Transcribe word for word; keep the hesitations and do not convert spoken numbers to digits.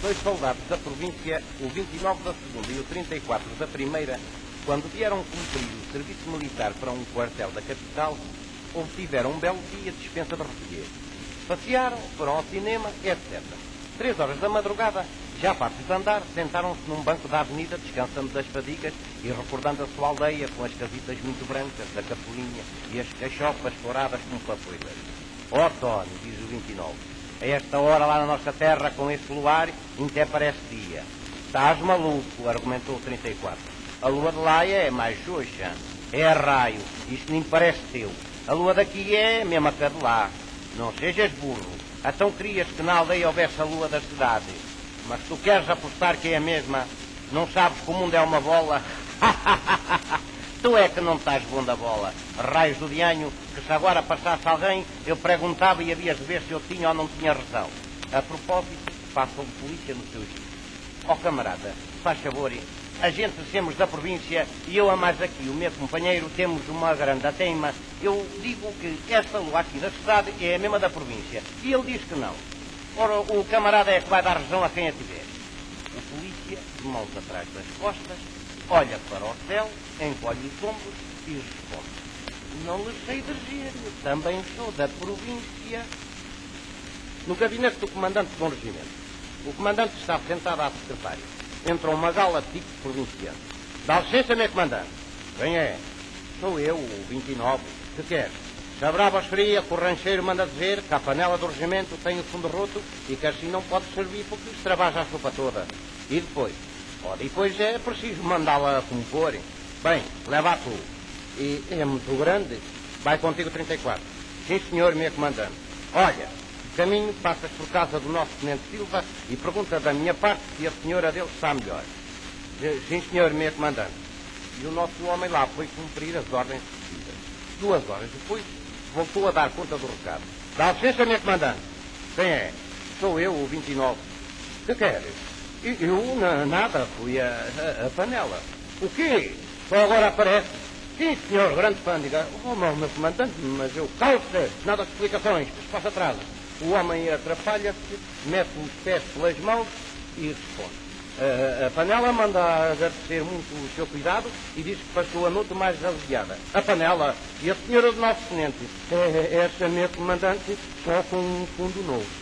Dois soldados da província, o vinte e nove da segunda e o trinta e quatro da primeira, quando vieram cumprir o serviço militar para um quartel da capital, obtiveram um belo dia de dispensa de recolher. Passearam, foram ao cinema, etcétera. Três horas da madrugada, já fartos de andar, sentaram-se num banco da avenida, descansando das fadigas e recordando a sua aldeia com as casitas muito brancas da Capelinha e as cachopas floradas como papoilas. Ó Tony, diz o vinte e nove, a esta hora lá na nossa terra, com esse luar, até parece dia. Estás maluco, argumentou o trinta e quatro. A lua de lá é mais xoxa. É raio, isto nem parece teu. A lua daqui é mesmo a de lá. Não sejas burro. Então querias que na aldeia houvesse a lua da cidade. Mas tu queres apostar que é a mesma? Não sabes que o mundo é uma bola? Tu é que não estás bom da bola. Raios do dianho, que se agora passasse alguém, eu perguntava e havias de ver se eu tinha ou não tinha razão. A propósito, façam de polícia no seu jeito. Ó camarada, faz favor, a gente somos da província e eu a mais aqui, o meu companheiro, temos uma grande teima. Eu digo que esta lua aqui da cidade é a mesma da província. E ele diz que não. Ora, o camarada é que vai dar razão a quem a tiver. O polícia, de mãos atrás das costas, olha para o céu, encolhe os ombros e responde. Não lhe sei dizer, também sou da província. No gabinete do comandante de bom regimento, o comandante está sentado à secretária. Entra uma gala tipo provinciano. Dá licença, meu comandante. Quem é? Sou eu, o vinte e nove. Que quer? Se a brava fria, que o rancheiro manda dizer que a panela do regimento tem o fundo roto e que assim não pode servir porque extravasa a sopa toda. E depois? Oh, depois é preciso mandá-la compor. Bem, leva a tu. E é muito grande. Vai contigo trinta e quatro. Sim, senhor, meu comandante. Olha, de caminho passas por casa do nosso tenente Silva e pergunta da minha parte se a senhora dele está melhor. Sim, senhor, meu comandante. E o nosso homem lá foi cumprir as ordens recebidas. Duas horas depois, voltou a dar conta do recado. Dá licença, meu comandante. Quem é? Sou eu, o vinte e nove. Que queres? Eu, na, nada, fui a, a, a panela. O quê? Só agora aparece. Sim, senhor, grande pândega. Oh, meu, meu comandante, mas eu calça, nada de explicações, que se passa atrás. O homem atrapalha-se, mete os pés pelas mãos e responde. A, a panela manda agradecer muito o seu cuidado e diz que passou a noite mais aliviada. A panela e a senhora do nosso tenente. É, essa, meu comandante, só com um fundo novo.